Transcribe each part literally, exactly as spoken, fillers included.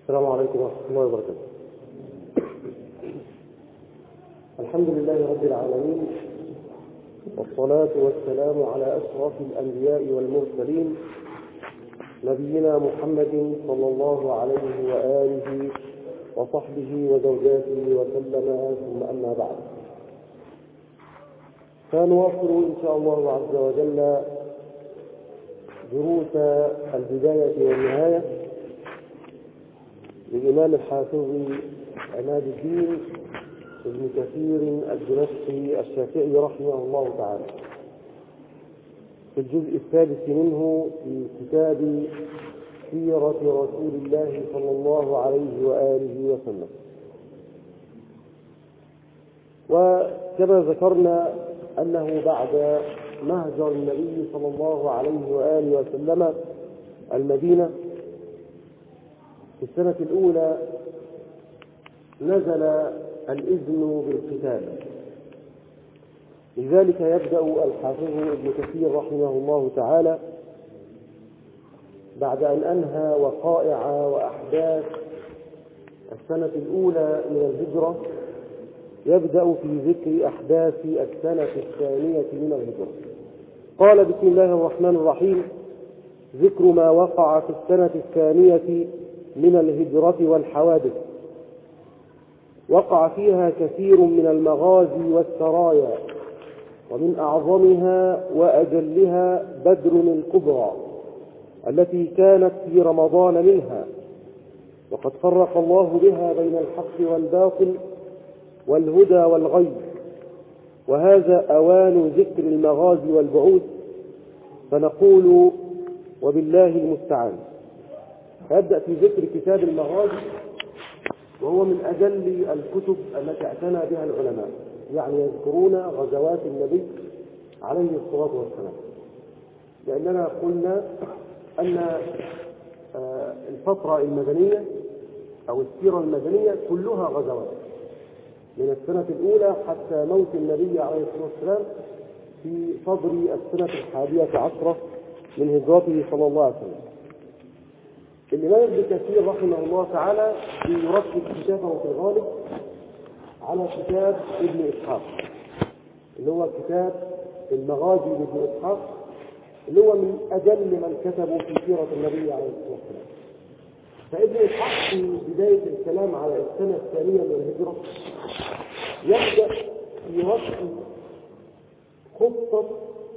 السلام عليكم ورحمة الله وبركاته. الحمد لله رب العالمين، والصلاة والسلام على أشرف الأنبياء والمرسلين نبينا محمد صلى الله عليه وآله وصحبه وزوجاته وسلم، ثم أما بعد، فنواصل إن شاء الله عز وجل دروس البداية والنهاية للإمام الحافظ عماد الدين ابن كثير الدمشقي الشافعي رحمه الله تعالى، في الجزء الثالث منه في كتاب سيرة رسول الله صلى الله عليه وآله وسلم. وكما ذكرنا أنه بعد مهجر النبي صلى الله عليه وآله وسلم المدينة في السنة الأولى نزل الإذن بالقتال، لذلك يبدأ الحافظ ابن كثير رحمه الله تعالى بعد أن أنهى وقائع وأحداث السنة الأولى من الهجرة، يبدأ في ذكر أحداث السنة الثانية من الهجرة. قال: بسم الله الرحمن الرحيم. ذكر ما وقع في السنة الثانية من الهجرة والحوادث. وقع فيها كثير من المغازي والسرايا، ومن أعظمها وأجلها بدر الكبرى التي كانت في رمضان منها، وقد فرق الله بها بين الحق والباطل والهدى والغي، وهذا أوان ذكر المغازي والبعوث، فنقول وبالله المستعان. يبدأ في ذكر كتاب المغازي، وهو من أجل الكتب التي اعتنى بها العلماء، يعني يذكرون غزوات النبي عليه الصلاة والسلام، لأننا قلنا أن الفترة المدنية أو السيرة المدنية كلها غزوات، من السنة الأولى حتى موت النبي عليه الصلاة والسلام في صدر السنة الحادية عشرة من هجرته صلى الله عليه وسلم. الإمام ابن كثير رحمه الله تعالى يرتب كتابه في الغالب على كتاب ابن إسحاق، اللي هو كتاب المغازي لابن إسحاق، اللي هو من أجل من كتبوا في سيرة النبي عليه الصلاة والسلام. فابن إسحاق في بداية الكلام على السنة الثانية من الهجرة يبدأ يرتب خطة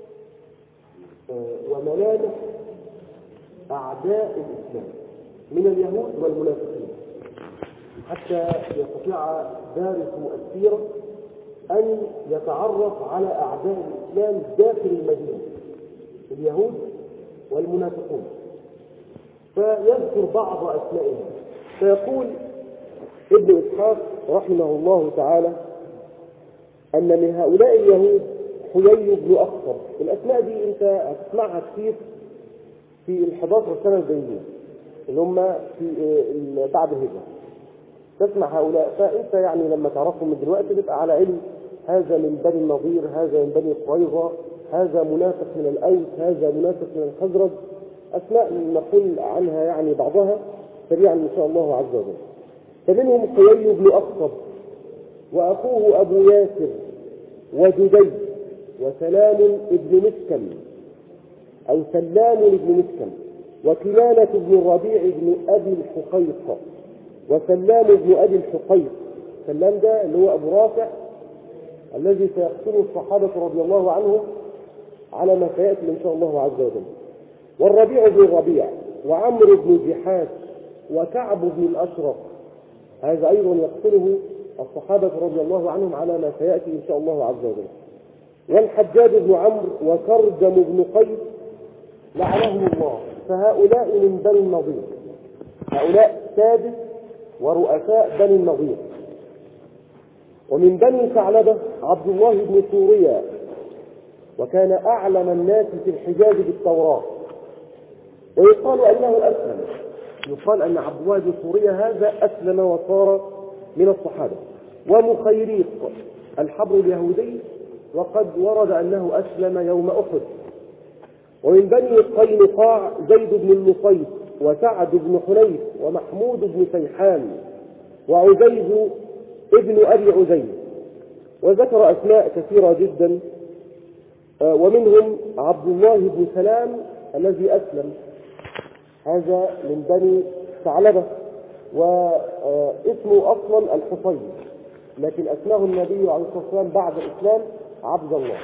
وملامح أعداء الإسلام من اليهود والمنافقين، حتى يستطيع دارس السيرة أن يتعرف على أعداء الإسلام داخل المدينة، اليهود والمنافقون، فيذكر بعض أسمائهم. فيقول ابن إسحاق رحمه الله تعالى أن من هؤلاء اليهود حيي بن أخطر. الأسماء دي أنت هتسمعها كثير في الحداشر سنة الجايين اللي هم في بعد الهجرة، تسمع هؤلاء، فأنت يعني لما تعرفهم من دلوقتي تبقى على علم هذا من بني النضير، هذا من بني قريظة، هذا منافق من الأوس، هذا منافق من الخزرج. أسماء نقول عنها يعني بعضها سريعا إن شاء الله عز وجل. فمنهم حيي بن أخطب، وأخوه أبو ياسر، وجدي، وسلام ابن مسكن أو سلام ابن مسكن، وكلالة بن الربيع بن أبي الحقيق، وسلام بن أبي الحقيق. سلام ده اللي هو أبو رافع الذي سيقتله الصحابة رضي الله عنهم على ما سيأتي إن شاء الله عز وجل. والربيع بن الربيع، وعمرو بن جحاش، وكعب بن الأشرف، هذا أيضا يقتله الصحابة رضي الله عنهم على ما سيأتي إن شاء الله عز وجل. والحجاج بن عمرو، وكرجم بن قيس لعنهم الله. فهؤلاء من بني النضير، هؤلاء سادس ورؤساء بني النضير. ومن بني ثعلبة عبد الله بن سوريا، وكان أعلم الناس في الحجاز بالتوراة، ويقال أنه أسلم، يقال أن عبد الله بن سوريا هذا أسلم وصار من الصحابة. ومخيريق الحبر اليهودي، وقد ورد أنه أسلم يوم أحد. ومن بني قينقاع زيد بن النصيب، وسعد بن حنيف ومحمود بن سيحان وعزيز ابن أبي عزيز، وذكر أسماء كثيرة جدا، ومنهم عبد الله بن سلام الذي أسلم، هذا من بني ثعلبة، واسمه أصلا الحصين، لكن أسماه النبي عليه الصلاة والسلام بعد الإسلام عبد الله.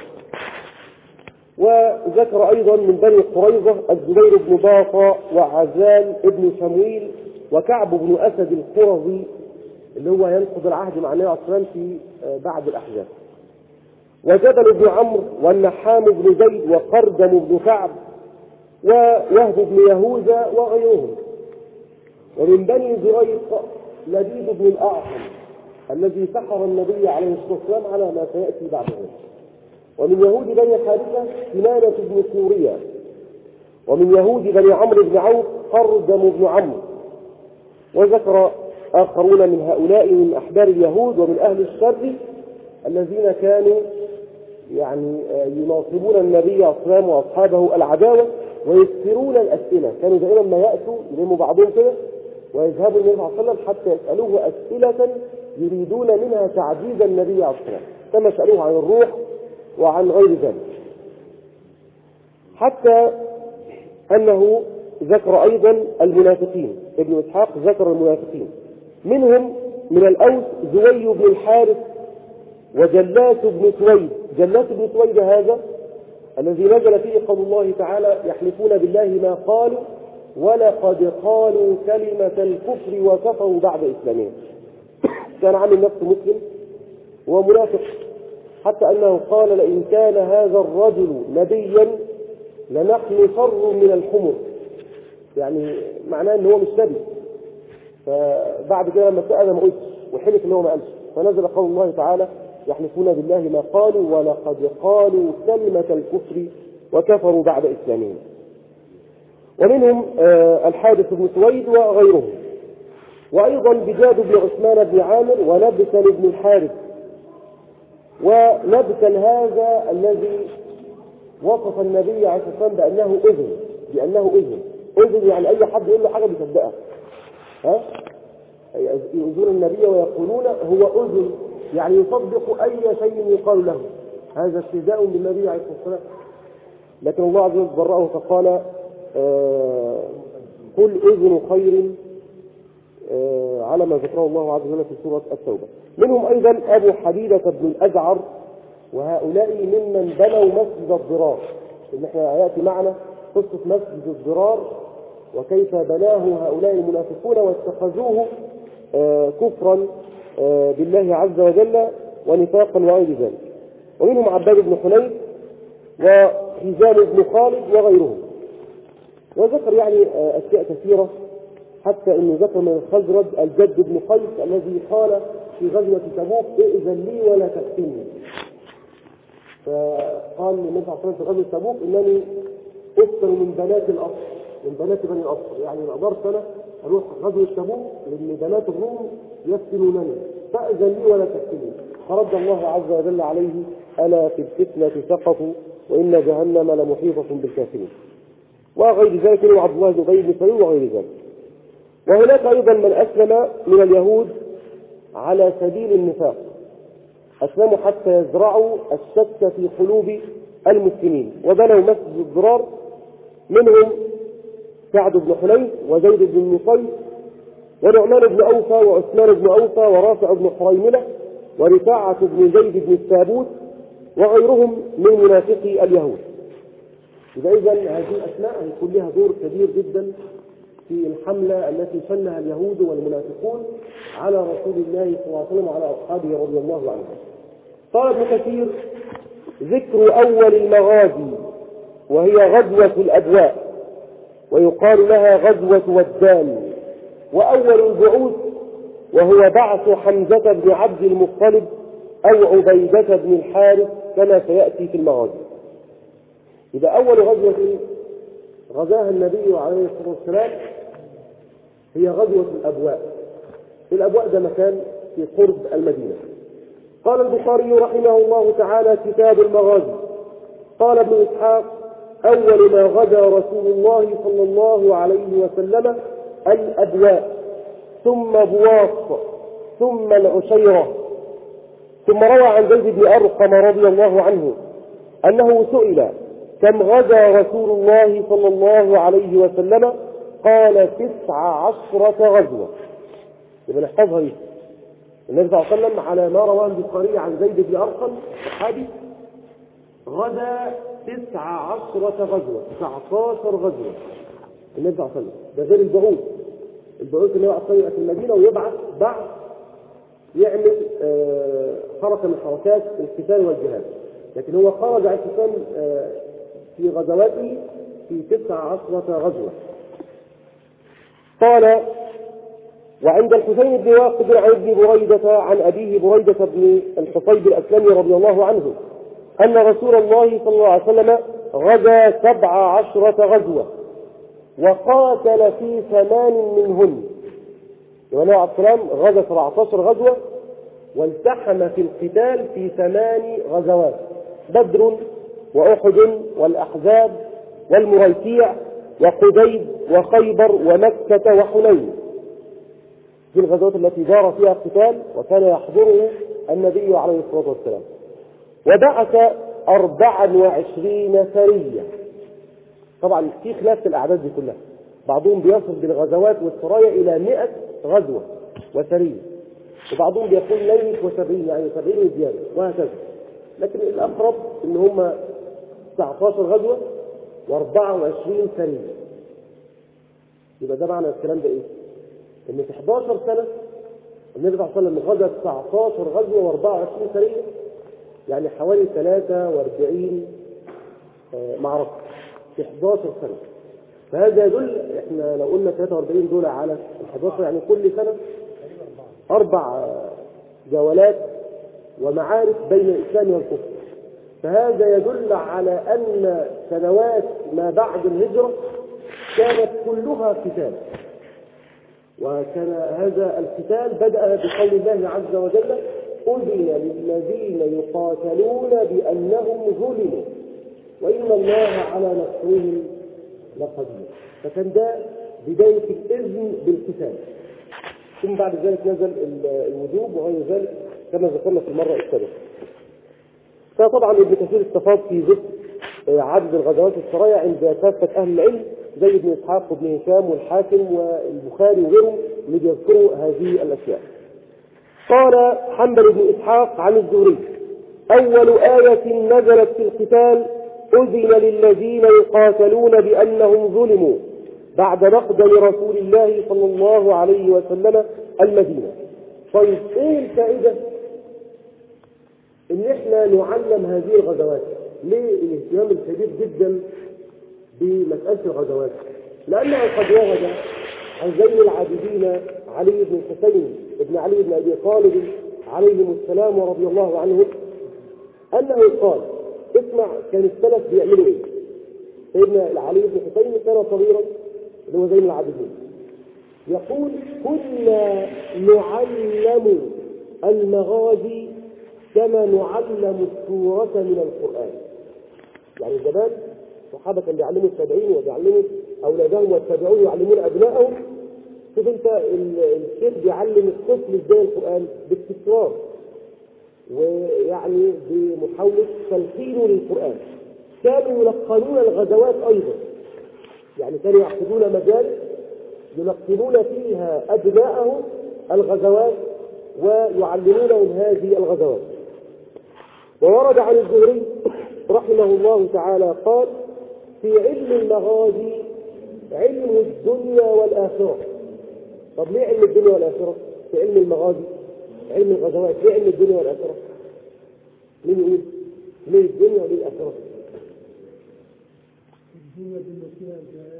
وذكر أيضا من بني قريظة الزبير بن باطة وعزال ابن شمويل وكعب بن أسد القرظي اللي هو ينقض العهد مع النبي عليه الصلاة والسلام في بعد الأحزاب، وجبل بن عمرو والنحام بن زيد وقردم بن كعب ووهب بن يهوذا وغيرهم. ومن بني زريق لبيد بن الأعصم الذي سحر النبي عليه الصلاة والسلام على ما سيأتي بعده. ومن يهود بني حارثة كنانة بن سوريا. ومن يهود بني عمرو بن عوف قردم بن عمرو. وذكر آخرون من هؤلاء من أحبار اليهود ومن أهل الشر الذين كانوا يعني يناصبون النبي عليه الصلاة والسلام وأصحابه العداوة ويكثرون الأسئلة، كانوا دائما ما يأتوا يلموا بعضهم كده ويذهبوا النبي صلى الله عليه وسلم حتى يسألوه أسئلة يريدون منها تعجيز النبي عليه الصلاة والسلام، كما سألوه عن الروح وعن غير ذلك. حتى أنه ذكر أيضا المنافقين، ابن إسحاق ذكر المنافقين، منهم من الأوس زوي بن الحارث وجلات بن سويد. جلات بن سويد هذا الذي نزل فيه قول الله تعالى يحلفون بالله ما قالوا ولقد قالوا كلمة الكفر وكفروا بعد إسلامهم. كان عامل نفسه مسلم ومنافق، حتى أنه قال لئن كان هذا الرجل نبيا لنحن شر من الحمر، يعني معناه أنه هو مش نبي. فبعد كده لما سأل ما قلتش وحلف أنه ما قالش، فنزل قول الله تعالى يحلفون بالله ما قالوا ولقد قالوا كلمة الكفر وكفروا بعد إسلامهم. ومنهم الحارث بن سويد وغيرهم. وأيضا بجاد بن عثمان بن عامر ونبتل بن الحارث. ونبتل هذا الذي وصف النبي عليه الصلاة والسلام بأنه أذن، بأنه أذن أذن يعني أي حد يقول له حاجة بيصدقها، ها يؤذون النبي ويقولون هو أذن، يعني يصدق أي شيء يقال له. هذا استهزاء بالنبي عليه الصلاة والسلام. لكن الله عز وجل برأه فقال آه قل أذن خير آه على ما ذكره الله عز وجل في سورة التوبة. منهم أيضا أبو حبيبة بن الأزعر، وهؤلاء ممن بنوا مسجد الضرار، إن احنا يأتي معنا قصة مسجد الضرار وكيف بناه هؤلاء المنافقون واتخذوه آه كفرا آه بالله عز وجل ونفاقا وغير ذلك. ومنهم عباد بن حنيف وحزام بن خالد وغيرهم. وذكر يعني آه أشياء كثيرة، حتى انه ذكر من الخزرج الجد بن قيس الذي قال في غزوة تبوك ائذن لي ولا تفتني. فقال النبي صلى الله عليه وسلم في غزوة تبوك انني افتن من بنات الاصل، من بنات بني الاصل، يعني ما اقدرش انا اروح غزوة تبوك لان بنات الروم يفتنونني، فاذن لي ولا تفتني. فرد الله عز وجل عليه الا في الفتنة سقطوا وان جهنم لمحيطة بالكافرين. وغير ذلك من عبد الله بن ابي بن سلول وغير ذلك. وهناك أيضا من أسلم من اليهود على سبيل النفاق، أسلموا حتى يزرعوا الشك في قلوب المسلمين وبنوا مسجد الضرار. منهم سعد بن حنيف وزيد بن النصير ونعمان بن أوفى وعثمان بن أوفى ورافع بن حريملة ورفاعة بن زيد بن الثابوت وغيرهم من منافقي اليهود. إذا إذن هذه الأسماء هيكون لها دور كبير جدا في الحملة التي شنها اليهود والمنافقون على رسول الله صلى الله عليه وسلم وعلى أصحابه رضي الله عنهم. قال ابن كثير ذكر أول المغازي وهي غزوة الأبواء، ويقال لها غزوة ودان. وأول البعوث وهو بعث حمزة بن عبد المطلب أو عبيدة بن الحارث كما سيأتي في المغازي. إذا أول غزوة غزاها النبي عليه الصلاة والسلام هي غزوة الأبواء. الأبواء ده مكان في قرب المدينة. قال البخاري رحمه الله تعالى كتاب المغازي. قال ابن إسحاق أول ما غدا رسول الله صلى الله عليه وسلم الأبواء، ثم بواط، ثم العشيرة. ثم روى عن زيد بن أرقم رضي الله عنه أنه سئل: كم غدا رسول الله صلى الله عليه وسلم؟ قال: تسع عشرة غزوة. يبقى نحفظها دي. النبي صلى الله عليه وسلم على ما رواه البخاري عن زيد بن أرقم الصحابي غدا تسع عشرة غزوة، تسعة عشر غزوة النبي صلى الله عليه وسلم. ده غير البعوث، البعوث اللي هو أصلا في المدينة ويبعث بعد يعمل آه حركة من حركات القتال والجهاد، لكن هو خرج عليه السلام آه في غزواته في تسع عشرة غزوة. قال: وعند الحسين بن واقد عن ابن بريدة عن أبيه بريدة بن الحصيب الأسلمي رضي الله عنه أن رسول الله صلى الله عليه وسلم غزا سبع عشرة غزوة وقاتل في ثمان منهن. النبي عليه السلام غزا سبعة عشر غزوة والتحم في القتال في ثمان غزوات: بدر وأحد والأحزاب والمريسيع وقديد وخيبر ومكة وحنين. دي الغزوات التي دار فيها القتال وكان يحضره النبي عليه الصلاة والسلام. وبعث أربعا وعشرين سرية. طبعا في خلاف في الأعداد دي كلها، بعضهم بيصل بالغزوات والسرايا إلى مئة غزوة وسرية، وبعضهم بيقول ليلة وسبعين، يعني سبعين وزيادة وهكذا، لكن الأقرب إن هم تسعة عشر غزوة وأربعة وعشرين سرية. يبقى ده معنى الكلام ده إيه؟ إن في إحدى عشرة سنة النبي صلى الله عليه وسلم غزا تسعة عشر غزوة وأربعة وعشرين سرية، يعني حوالي ثلاثة وأربعين معركة في إحدى عشرة سنة. فهذا يدل، احنا لو قلنا ثلاثة وأربعين دول على إحدى عشر يعني كل سنة أربع جولات ومعارك بين الإسلام والكفر، فهذا يدل على أن سنوات ما بعد الهجرة كانت كلها قتال. وكان هذا القتال بدأ بقول الله عز وجل: أذن للذين يقاتلون بأنهم ظلموا وإن الله على نصرهم لقدير. فكان ده بداية الإذن بالقتال، ثم بعد ذلك نزل الوجوب وغير ذلك كما ذكرنا في المرة السابقة. فطبعا ابن كثير استفاض في ذكر عدد الغزوات السرايا عند كافة أهل العلم زي ابن إسحاق وابن هشام والحاكم والبخاري وغيرهم اللي بيذكروا هذه الأشياء. قال حنبل بن إسحاق عن الزهري: أول آية نزلت في القتال أذن للذين يقاتلون بأنهم ظلموا بعد مقدم رسول الله صلى الله عليه وسلم المدينة. طيب ايه الفائدة ان احنا نعلم هذه الغزوات؟ ليه الاهتمام الكبير جدا بمسألة الغزوات؟ لأنه قد ورد عن زين العابدين علي بن الحسين ابن علي بن أبي طالب عليهم السلام ورضي الله عنه أنه قال: اسمع، كان السلف بيعملوا ايه؟ سيدنا علي بن الحسين كان صغيرا اللي هو زين العابدين، يقول: كنا نعلم المغازي كما نعلم السورة من القرآن. يعني زمان الصحابة كانوا بيعلموا التابعين وبيعلموا أولادهم والتابعون يعلمون أبنائهم. شوف أنت الشيخ بيعلم الطفل إزاي القرآن باستفسار ويعني بمحاولة تلقينه للقرآن. كانوا يلقنون الغزوات أيضا، يعني كانوا يعقدون مجالس يلقنون فيها أبنائهم الغزوات ويعلمونهم هذه الغزوات. وورد عن الزهري رحمه الله تعالى قال: في علم المغازي علم الدنيا والآخرة. طب ليه علم الدنيا والآخرة؟ في علم المغازي علم الغزوات، ليه علم الدنيا والآخرة؟ مين يقول؟ ليه الدنيا وليه الآخرة؟ الدنيا بالنسبة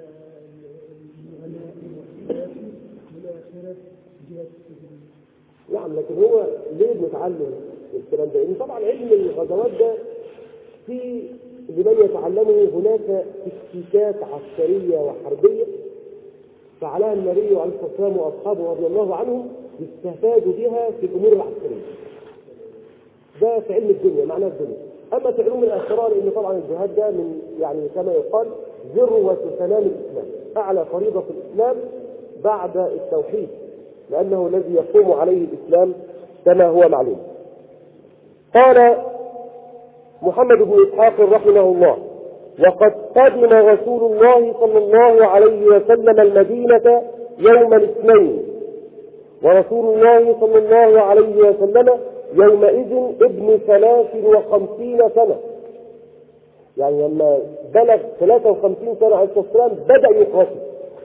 والآخرة جهة التدريب. نعم، لكن هو ليه بنتعلم الكلام ده؟ لأن طبعا علم الغزوات ده في لمن يتعلمه هناك تكتيكات عسكرية وحربية فعلها النبي عليه الصلاة والسلام وأصحابه رضي الله عنهم يستفادوا بها في الأمور العسكرية. ده في علم الدنيا، معناه الدنيا. أما في علوم الأسرار إن طبعا الجهاد ده من يعني كما يقال ذروة سلام الإسلام، أعلى فريضة في الإسلام بعد التوحيد، لأنه الذي يقوم عليه الإسلام كما هو معلوم. قال محمد بن إسحاق رحمه الله: وقد قدم رسول الله صلى الله عليه وسلم المدينة يوم الاثنين، ورسول الله صلى الله عليه وسلم يومئذ ابن ثلاث وخمسين سنة، يعني لما بلغ ثلاثة وخمسين سنة عليه الصلاة والسلام بدأ يقاتل.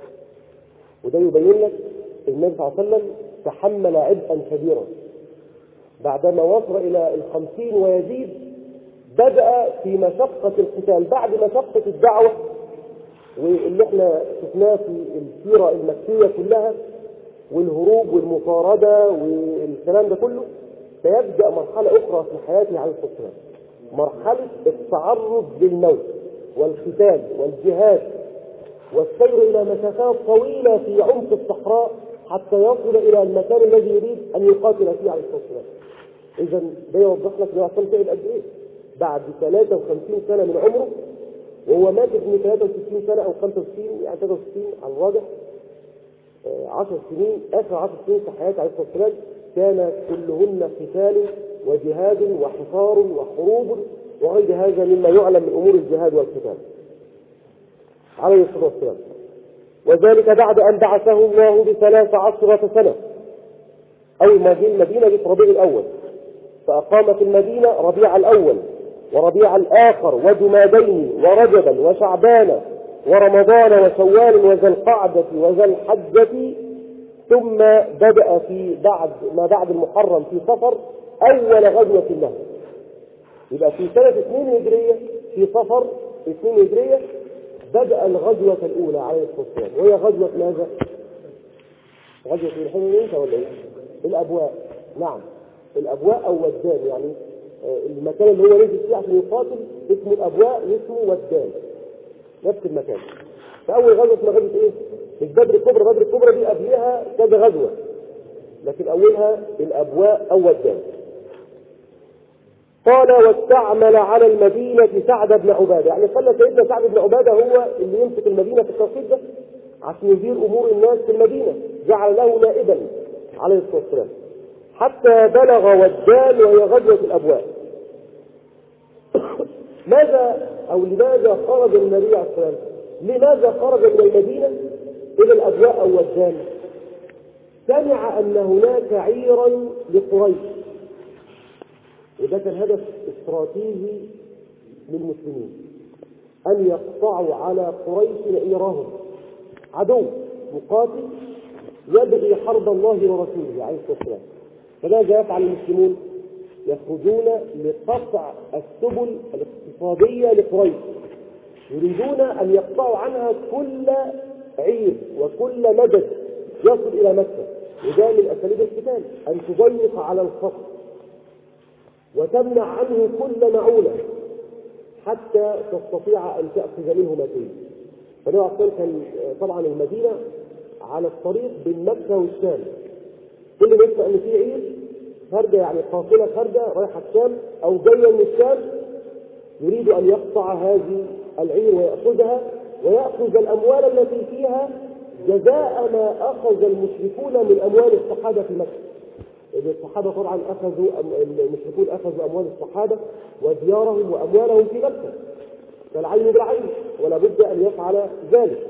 وده يبين لك النبي صلى الله عليه وسلم تحمل عبئا كبيرا، بعدما وصل إلى الخمسين ويزيد بدأ في مشقة القتال بعد مشقة الدعوة، واللي احنا شفناه في السيرة المكية كلها والهروب والمطاردة والكلام ده كله. سيبدأ مرحلة أخرى في حياته عليه الصلاة والسلام، مرحلة التعرض للموت والقتال والجهاد والسير إلى مسافات طويلة في عمق الصحراء حتى يصل إلى المكان الذي يريد أن يقاتل فيه عليه الصلاة والسلام. إذا ده يوضح لك أنه أصلا تعب قد إيه بعد ثلاثة وخمسين سنة من عمره، وهو مات ابن ثلاثة وستين سنة أو خمسة وستين، يعني ثلاثة وستين على الراجح، عشر سنين، آخر عشر سنين في حياته عليه الصلاة والسلام كان كلهن قتال وجهاد وحصار وحروب وغير هذا مما يعلم من أمور الجهاد والقتال عليه الصلاة والسلام. وذلك بعد أن بعثه الله بثلاث عشرة سنة، أول ما جاء المدينة في ربيع الأول، فأقام في المدينة ربيع الأول وربيع الآخر وجمادين ورجبا وشعبان ورمضان وشوال وذا القعدة وذا الحجة، ثم بدأ في بعد ما بعد المحرم في صفر أول غزوة له. يبقى في سنة اثنين هجرية في صفر اثنين هجرية بدأ الغزوة الأولى عليه الصلاة والسلام، وهي غزوة ماذا؟ غزوة الحين انت ولا ايه؟ الأبواء. نعم الأبواء أو ودان، يعني المكان اللي هو نزل فيه عشان يقاتل اسمه الأبواء واسمه ودان، نفس المكان. فأول غزوة اسمها غزوة ايه؟ مش بدر الكبرى، بدر الكبرى دي قبلها كذا غزوة، لكن أولها الأبواء أو ودان. قال: واستعمل على المدينة سعد بن عبادة، يعني خلى سيدنا سعد بن عبادة هو اللي يمسك المدينة في التوقيت ده عشان يدير أمور الناس في المدينة، جعل له نائبا عليه الصلاة والسلام حتى بلغ ودان وهي غزوة الأبواء. ماذا أو لماذا خرج النبي عليه الصلاة والسلام؟ لماذا خرج من المدينة إلى الأبواء أو ودان؟ سمع أن هناك عيرا لقريش، وده كان هدف استراتيجي للمسلمين، أن يقطعوا على قريش عيرهم، عدو مقاتل يبغي حرب الله ورسوله عليه الصلاة والسلام. فماذا يفعل المسلمون؟ يخرجون لقطع السبل الاقتصادية لقريش، يريدون أن يقطعوا عنها كل عير وكل مدد يصل إلى مكة. وده من أساليب القتال، أن تضيق على الخصم وتمنع عنه كل معونة حتى تستطيع أن تأخذ منه ما تريد. فده أصلا كان طبعا المدينة على الطريق بين مكة والشام، كل ما يسمع أن في عير خارجة، يعني قافلة خارجة رايحة الشام أو جاية من الشام، يريد أن يقطع هذه العير ويأخذها ويأخذ الأموال التي فيها جزاء ما أخذ المشركون من أموال الصحابة في مكة. الصحابة طبعا أخذوا، المشركون أخذوا أموال الصحابة وديارهم وأموالهم في مكة، فالعين بالعين ولا بد أن يفعل ذلك.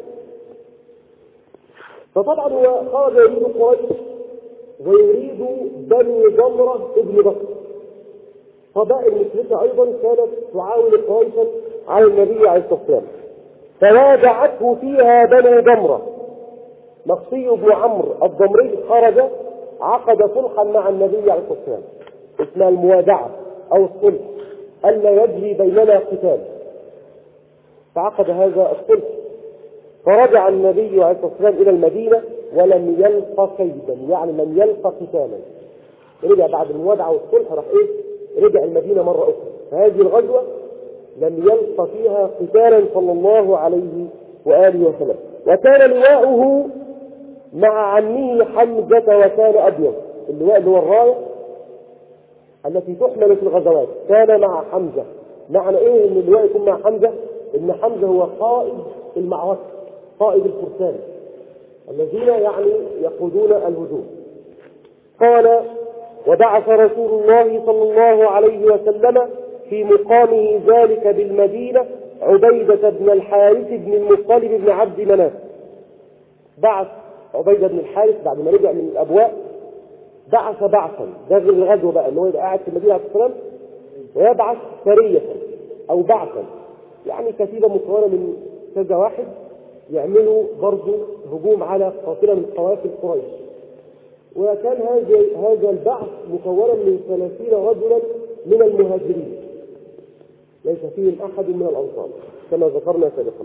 فطبعا هو خرج يريد قريش ويريد بني ضمرة ابن بكر، قبائل مشركة أيضا كانت تعاون قريشا على النبي عليه الصلاة والسلام، فوادعته فيها بني ضمرة. مخصي بن عمرو الضمري خرج عقد صلحا مع النبي عليه الصلاة والسلام اسمها الموادعة أو الصلح، ألا يجري بيننا قتال، فعقد هذا الصلح. فرجع النبي عليه الصلاة والسلام إلى المدينة ولم يلقى كيدا، يعني لم يلقى قتالا. رجع بعد الموادعة والصلح راح إيه؟ رجع المدينة مرة أخرى. فهذه الغزوة لم يلقى فيها قتالا صلى الله عليه وآله وسلم. وكان لواؤه مع عمه حمزة وكان أبيض، اللواء اللي هو الراية التي تحمل في الغزوات كان مع حمزة معنى ايه ان اللواء يكون مع حمزة؟ ان حمزة هو قائد المعركة، قائد الفرسان الذين يعني يقودون الهجوم. قال: وبعث رسول الله صلى الله عليه وسلم في مقامه ذلك بالمدينة عبيدة بن الحارث بن المطلب بن عبد مناف. بعث عبيدة بن الحارث بعد ما رجع من الأبواء، بعث بعثا، ده غير الغزو بقى، اللي هو يبقى قاعد في المدينة عليه السلام ويبعث سرية أو بعثا، يعني كتيبة مكونة من كذا واحد يعملوا برضه هجوم على قافلة من قوافل قريش. وكان هذا هذا البعث مكونا من ثلاثين رجلا من المهاجرين، ليس فيهم أحد من الأنصار كما ذكرنا سابقا.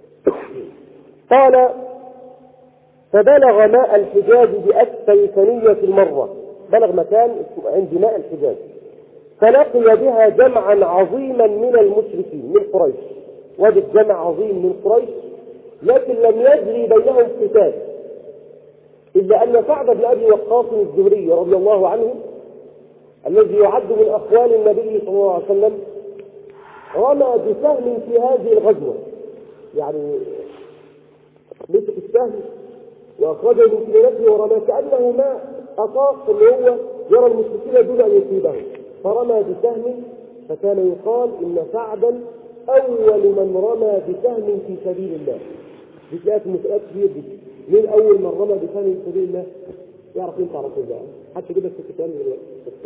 قال: فبلغ ماء الحجاز بأسفل ثنية المرة، بلغ مكان عند ماء الحجاز، فلقي بها جمعا عظيما من المشركين من قريش، وجد جمع عظيم من قريش، لكن لم يجري بينهم قتال، إلا أن سعد بن أبي وقاص الزهري رضي الله عنه الذي يعد من أخوال النبي صلى الله عليه وسلم رمى بسهم في هذه الغزوة، يعني مسك السهم وأخرجه من كلمته ورمى كأنه ما أطاق أن هو يرى المشركين دون أن يصيبهم، فرمى بسهم، فكان يقال إن سعدا أول من رمى بسهم في سبيل الله. بتلاقي المسألات كبير دي، مين أول من رمى بسهم في سبيل الله؟ يعرف ينفع على كل ده حتى كده في الكتاب دلوقتي.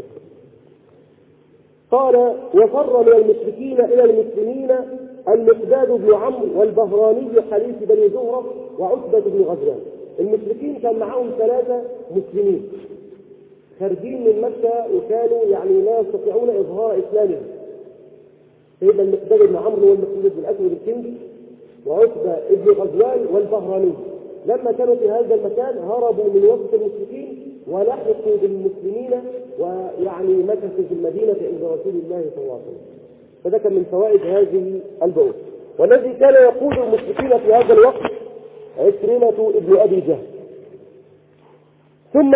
قال: وفر من المشركين إلى المسلمين المقداد بن عمرو والبهراني حليف بني زهرة وعتبة بن غزوان. المشركين كان معهم ثلاثة مسلمين خارجين من مكة وكانوا يعني لا يستطيعون إظهار إسلامهم. سيدنا المقداد بن عمرو والمقداد بن الأسود الكندي وعتبة بن غزوان والبهراني لما كانوا في هذا المكان هربوا من وسط المشركين ولحقوا بالمسلمين، ويعني مكثوا في المدينة عند رسول الله صلى الله عليه وسلم. فده كان من فوائد هذه البعوث. والذي كان يقود المشركين في هذا الوقت عكرمة ابن أبي جهل. ثم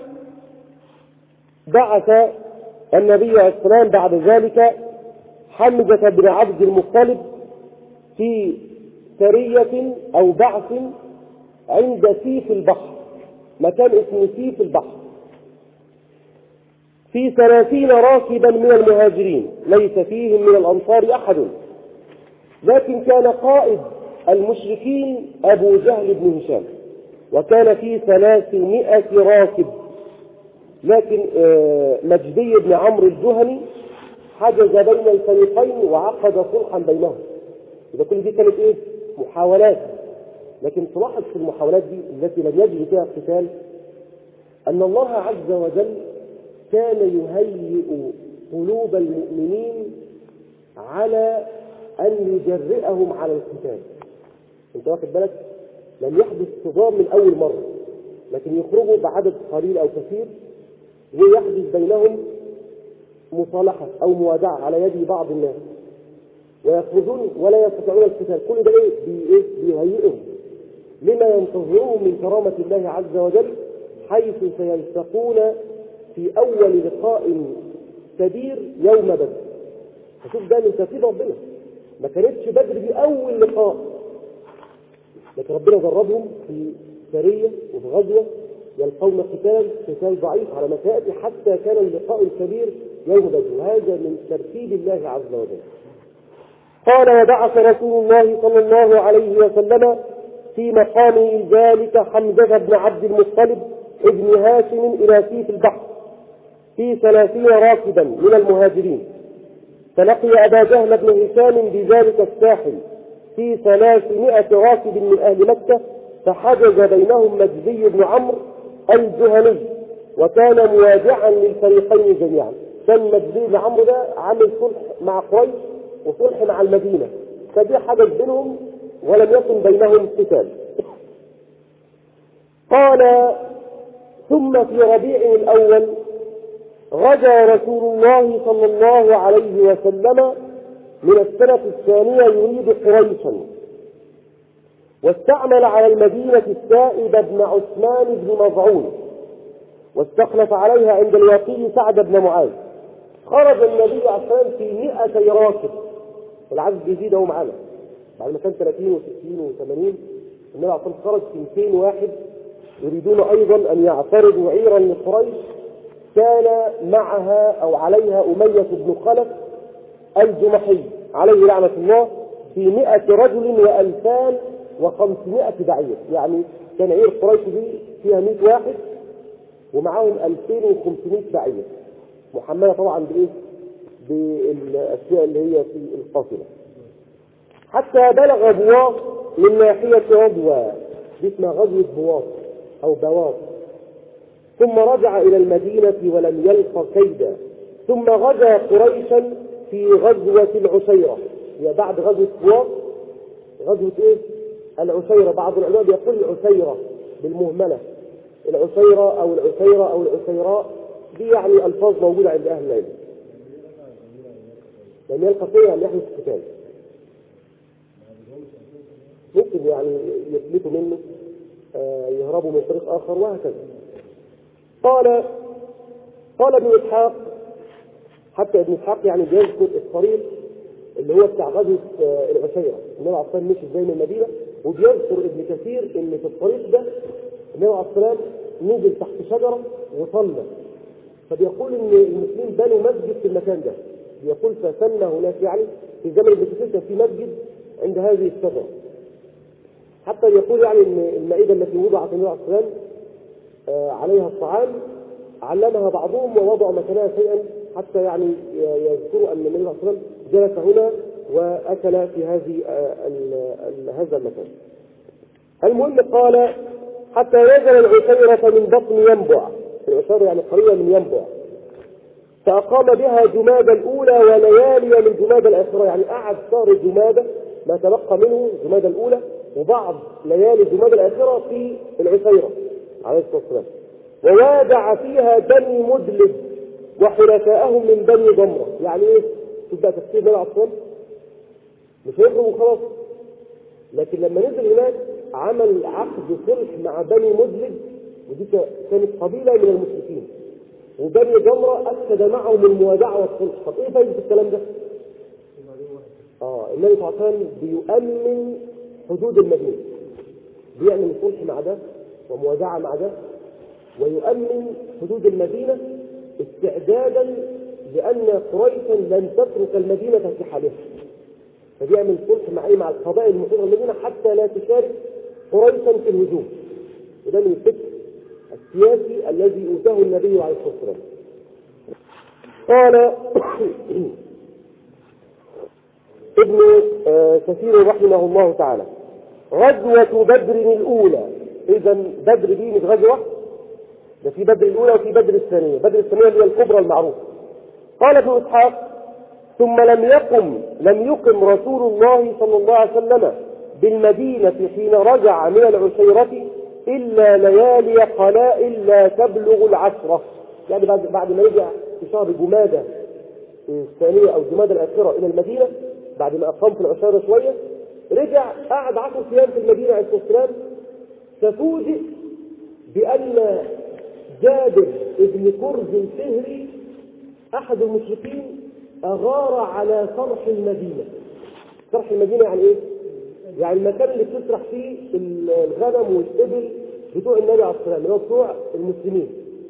بعث النبي عليه السلام بعد ذلك حمزة بن عبد المطلب في سرية أو بعث عند سيف البحر، مكان اسمه سيف البحر، في ثلاثين راكبا من المهاجرين، ليس فيهم من الأنصار أحد، لكن كان قائد المشركين أبو جهل بن هشام، وكان في ثلاثمائة راكب، لكن مجدي بن عمرو الجهني حجز بين الفريقين وعقد صلحا بينهم. إذا كل دي كانت إيه؟ محاولات، لكن تلاحظ في المحاولات دي التي لم يجري فيها قتال أن الله عز وجل كان يهيئ قلوب المؤمنين على أن يجرئهم على القتال. أنت واخد بالك؟ لم يحدث صدام من أول مرة، لكن يخرجوا بعدد قليل أو كثير ويحدث بينهم مصالحة أو موادعة على يد بعض الناس ويخرجون ولا يستطيعون القتال. كل ده إيه؟ بيهيئهم لما ينتظرون من كرامة الله عز وجل، حيث سيلتقون في أول لقاء كبير يوم بدر. فشوف ده من ترتيب ربنا، ما كانتش بدر دي أول لقاء، لكن ربنا جربهم في سرية وفي غزوة يلقون قتال قتال ضعيف على مسائل حتى كان اللقاء الكبير يوم بدر، وهذا من ترتيب الله عز وجل. قال: وبعث رسول الله صلى الله عليه وسلم في مقامه ذلك حمزة بن عبد المطلب ابن هاشم إلى سيف البحر في ثلاثين راكبا من المهاجرين، فلقي أبا جهل بن هشام بذلك الساحل في ثلاثمائة راكب من أهل مكة، فحجز بينهم مجدي بن عمرو الجهني، وكان مواجعا للفريقين جميعا. كان مجدي بن عمرو ده عامل صلح مع قريش وصلح مع المدينة، فدي حدث بينهم ولم يكن بينهم قتال. قال: ثم في ربيع الأول غزا رسول الله صلى الله عليه وسلم من السنة الثانية يريد قريشا، واستعمل على المدينة السائب بن عثمان بن مظعون، واستخلف عليها عند الواقي سعد بن معاذ. خرج النبي عليه الصلاة والسلام في مئة راكب، والعدد بيزيد اهو معانا، بعد ما كان ثلاثين وستين وثمانين النبي عليه الصلاة والسلام خرج في مئتين واحد يريدون أيضا أن يعترضوا عيرا لقريش كان معها أو عليها أمية بن خلف الجمحي عليه لعنة الله في مئة رجل وألفان وخمسمائة بعير. يعني كان عير قريش دي فيها مئة واحد ومعاهم ألفين وخمسمائة بعير محملة طبعا بإيه؟ بالأشياء اللي هي في القافلة، حتى بلغ بواط من ناحية رضوى، دي اسمها غزوة بواط أو بواط، ثم رجع إلى المدينة ولم يلق كيدا، ثم غزا قريشا في غزوة العشيرة. هي بعد غزوة بواط غزوة إيه؟ العشيرة. بعض العلماء يقول العشيرة بالمهملة، العشيرة أو العشيرة أو العشيراء، دي يعني ألفاظ موجودة عند أهل العلم. لم يلقى كيدا يعني يحدث القتال، ممكن يعني يفلتوا منه، آه يهربوا من طريق آخر وهكذا. قال قال ابن إسحاق، حتى ابن إسحاق يعني بيذكر الطريق اللي هو بتاع غزوة آه العشيرة، النبي عليه الصلاة والسلام مشي ازاي من المدينة، وبيذكر ابن كثير ان في الطريق ده النبي عليه الصلاة والسلام نزل تحت شجرة وصلى، فبيقول ان المسلمين بنوا مسجد في المكان ده، بيقول فسنى هناك يعني في زمن ابن كثير كان في مسجد عند هذه الشجرة، حتى يقول يعني ان المائدة التي وضعت النبي عليه الصلاة والسلام آه عليها الطعام علمها بعضهم ووضعوا مكانها شيئا، حتى يعني يذكروا ان النبي صلى الله عليه وسلم جلس هنا واكل في هذه آه هذا المكان. المهم قال حتى نزل العشيرة من بطن ينبع، العشيرة يعني قريبة من ينبع، فأقام بها جمادى الأولى وليالي من جمادى الآخرة، يعني قعد شهر جمادى ما تبقى منه جمادى الأولى وبعض ليالي جمادى الآخرة في العشيرة عليه الصلاة والسلام، ووادع فيها بني مدلج وحلفاءهم من بني ضمرة. يعني ايه؟ تبقى تفسير النبي عليه الصلاة والسلام مش هيخرج وخلاص، لكن لما نزل هناك عمل عقد صلح مع بني مدلج، ودي كانت قبيلة من المشركين، وبني ضمرة أكد معهم الموادعة والصلح. طب ايه فايدة الكلام ده؟ اه النبي صلى الله عليه وسلم بيؤمن حدود المدينة، بيعمل صلح مع ده وموادعة مع ده، ويؤمن حدود المدينة استعدادا لأن قريشا لن تترك المدينة في حالها، فبيعمل صلح مع ايه؟ مع القبائل المحيطة بالمدينة حتى لا تشارك قريشا في الهجوم. وده من الفكر السياسي الذي أوتاه النبي عليه الصلاة والسلام. قال ابن كثير رحمه الله تعالى غزوة بدر الأولى، إذا بدر دي مش غزوة، ده في بدر الأولى وفي بدر الثانية، بدر الثانية اللي هي الكبرى المعروفة. قال ابن إسحاق ثم لم يقم لم يقم رسول الله صلى الله عليه وسلم بالمدينة حين رجع من العشيرة إلا ليالي قلائل لا تبلغ العشرة، يعني بعد بعد ما رجع في شهر جمادى الثانية أو جمادى الآخرة إلى المدينة، بعد ما أقام في العشيرة شوية رجع قعد عشر أيام في المدينة عليه الصلاة والسلام، تفوجئ بأن جابر ابن كرز الفهري أحد المشركين أغار على صرح المدينة. صرح المدينة يعني إيه؟ يعني المكان اللي بتسرح فيه الغنم والإبل بتوع النبي عليه الصلاة والسلام اللي هو بتوع المسلمين.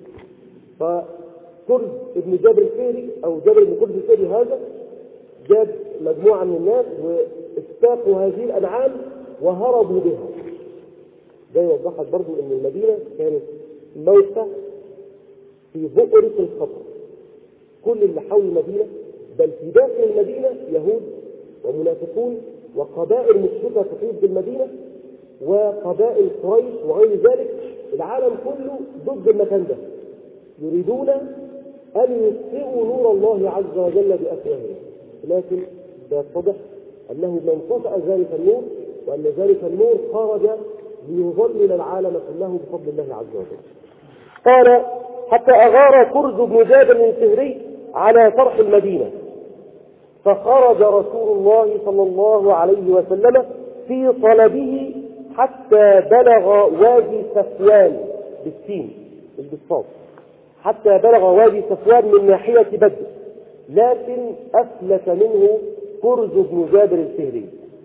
فكرز ابن جابر الفهري أو جابر ابن كرز الفهري هذا جاب مجموعة من الناس واستاقوا هذه الأنعام وهربوا بها. ده يوضحك برضو أن المدينة كانت موقع في بؤرة الخطر، كل اللي حول المدينة بل في داخل المدينة يهود ومنافقون وقبائل مشركة تحيط بالمدينة وقبائل قريش وغير ذلك، العالم كله ضد المكان ده، يريدون أن يطفئوا نور الله عز وجل بأفواههم، لكن سيتضح أنه من طفأ ذلك النور وأن ذلك النور خرج ليظلل العالم كله بفضل الله عز وجل. قال حتى أغار كرز بن جابر الفهري على طرح المدينة، فخرج رسول الله صلى الله عليه وسلم في طلبه حتى بلغ وادي سفوان بالسين بالصاد، حتى بلغ وادي سفوان من ناحية بدر، لكن أفلت منه كرز بن جابر الفهري،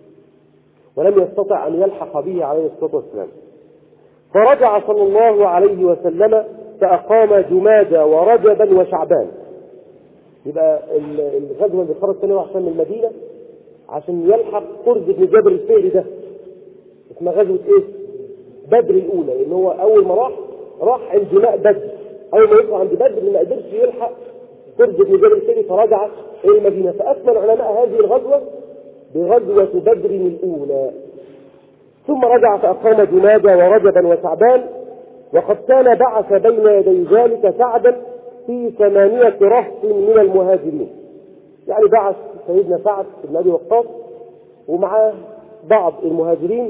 ولم يستطع أن يلحق به عليه الصلاة والسلام. فرجع صلى الله عليه وسلم فأقام جمادة ورجبا وشعبان. يبقى الغزوة اللي خرج النبي عشان من المدينة عشان يلحق كرز بن جابر الفهري ده اسمها غزوة ايه؟ بدر الأولى، لأن هو أول ما راح راح عند ماء بدر. أول ما يطلع عند بدر ما قدرش يلحق كرز بن جابر الفهري فرجع إلى المدينة. فأسمى العلماء هذه الغزوة بغزوة بدر الأولى. ثم رجع فأقام جمادة ورجبا وشعبان، وقد كان بعث بين يدي ذلك سعدا في ثمانية رهط من المهاجرين. يعني بعث سيدنا سعد بن أبي وقاص ومعاه بعض المهاجرين،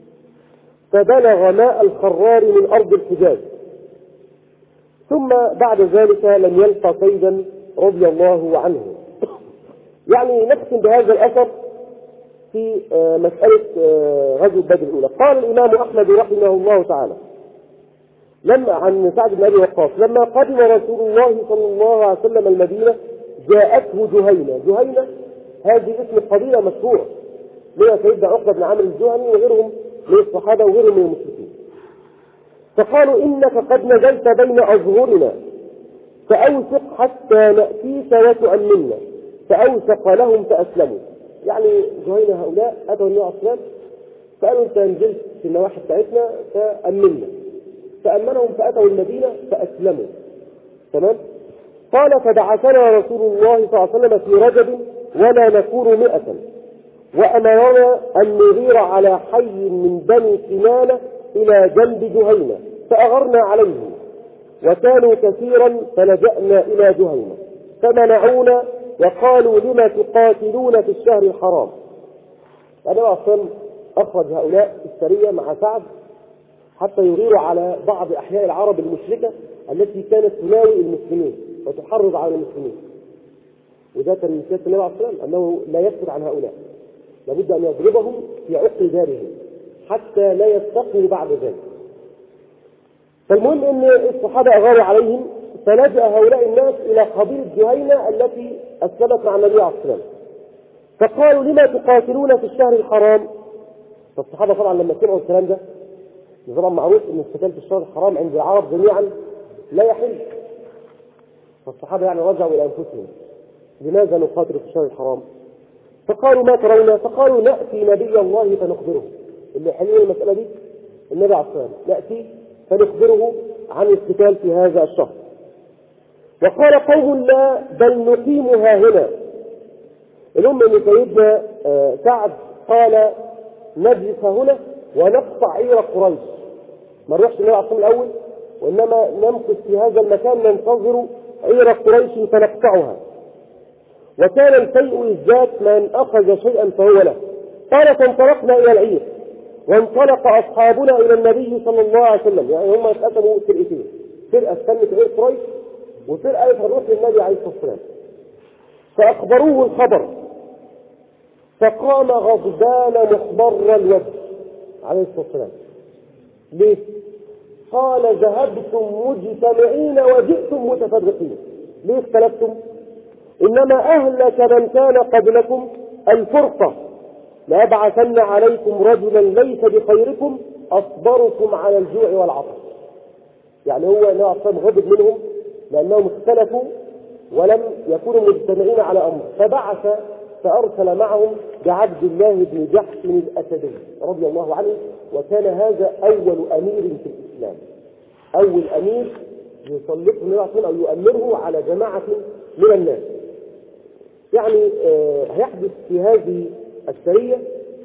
فبلغ ماء الخرار من أرض الحجاز. ثم بعد ذلك لم يلقى صيدا رضي الله عنه. يعني نختم بهذا الأثر في مسألة غزوة بدر الأولى. قال الإمام أحمد رحمه الله تعالى لما عن سعد بن أبي وقاص لما قدم رسول الله صلى الله عليه وسلم المدينة جاءته جهينة. جهينة هذه اسم قبيلة مشهورة لها سيدنا عقبة بن عامر الجهني وغيرهم من الصحابة وغيرهم من المشركين. فقالوا إنك قد نزلت بين أظهرنا فأوثق حتى نأتيك وتؤمنا. فأوثق لهم فأسلموا. يعني جهينة هؤلاء أتوا النبي عليه الصلاة والسلام فقالوا أنت نزلت في النواحي بتاعتنا فأمنا. فأمنهم فأتوا المدينة فأسلموا. تمام؟ قال فبعثنا رسول الله صلى الله عليه وسلم في رجب ولا نكون مئة، وأمرنا أن نغير على حي من بني كنانة إلى جنب جهينة فأغرنا عليهم، وكانوا كثيرا فلجأنا إلى جهينة فمنعونا وقالوا لما تقاتلون في الشهر الحرام. النبي أصلا أخرج هؤلاء السرية مع سعد حتى يغيروا على بعض أحياء العرب المشركة التي كانت تناوي المسلمين وتحرض على المسلمين. وده كان من سياسة النبي عليه الصلاة والسلام أنه لا يسكت عن هؤلاء، لابد أن يضربهم في عقل دارهم حتى لا يستقوا بعد ذلك. فالمهم أن الصحابة أغاروا عليهم فلجأ هؤلاء الناس إلى قبيلة جهينة التي أسلمت مع النبي عليه الصلاة والسلام. فقالوا لما تقاتلون في الشهر الحرام. فالصحابة طبعا لما سمعوا الكلام ده، طبعا معروف أن القتال في الشهر الحرام عند العرب جميعا لا يحل. فالصحابة يعني رجعوا إلى أنفسهم لماذا نقاتل في الشهر الحرام؟ فقالوا ما ترون؟ فقالوا نأتي نبي الله فنخبره. اللي حلوا المسألة دي النبي عليه الصلاة والسلام، نأتي فنخبره عن القتال في هذا الشهر. وقال قوم لا بل نقيمها هنا. الأم من سيدنا سعد قال نجلس هنا ونقطع عير قريش، ما نروحش النبي عليه الصلاة الأول وإنما نمكث في هذا المكان ننتظر عير قريش فنقطعها. وكان الفيء الذات من أخذ شيئا فهو له. قال فانطلقنا إلى العير وانطلق أصحابنا إلى النبي صلى الله عليه وسلم. يعني هم اتقسموا فرقتين، فرقة استنت عير قريش وفرقة تروح للنبي عليه الصلاة والسلام. فأخبروه الخبر فقام غضبان محضر الوجه عليه الصلاة والسلام. ليه؟ قال ذهبتم مجتمعين وجئتم متفرقين. ليه اختلفتم؟ إنما أهلك من كان قبلكم الفرقة، لأبعثن عليكم رجلا ليس بخيركم أصبركم على الجوع والعطش. يعني هو أنه أصلا غضب منهم لأنهم اختلفوا ولم يكونوا مجتمعين على أمر، فبعث فأرسل معهم بعبد الله بن جحش الأسدي رضي الله عنه. وكان هذا أول أمير في الإسلام، أول أمير يسلطه النبي عليه الصلاة والسلام أو يؤمره على جماعة من الناس. يعني آه هيحدث في هذه السرية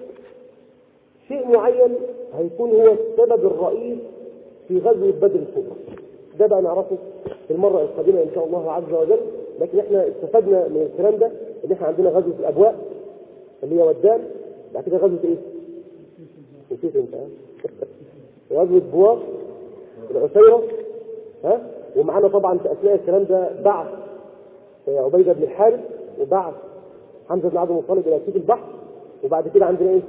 شيء معين هيكون هو السبب الرئيس في غزوة بدر الكبرى. ده بقى نعرفه في المرة القادمة إن شاء الله عز وجل. لكن احنا استفدنا من الكلام ده ان احنا عندنا غزوة الأبواء اللي هي ودان، بعد كده غزوة ايه؟ نسيت انت ها؟ غزوة بواق العسيرة ها؟ ومعانا طبعا في أثناء الكلام ده بعث عبيدة بن الحارث وبعث حمزة بن عبد المطلب إلى سيف البحر. وبعد كده عندنا ايه؟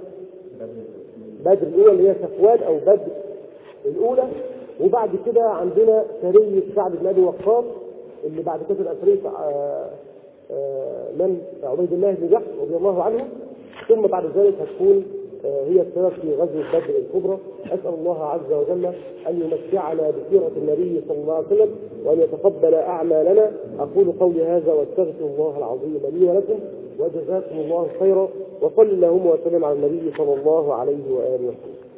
بدر الأولى اللي هي صفوان أو بدر الأولى. وبعد كده عندنا سرية سعد بن أبي وقاص اللي بعد كده الأسرية من عبيد الله بن جحش رضي الله عنه، ثم بعد ذلك هتكون هي السبب في غزوة بدر الكبرى. أسأل الله عز وجل أن يمتعنا بسيرة النبي صلى الله عليه وسلم وأن يتقبل أعمالنا. أقول قولي هذا وأستغفر الله العظيم لي ولكم، وجزاكم الله خيرا، وصل اللهم وسلم على النبي صلى الله عليه وآله وسلم.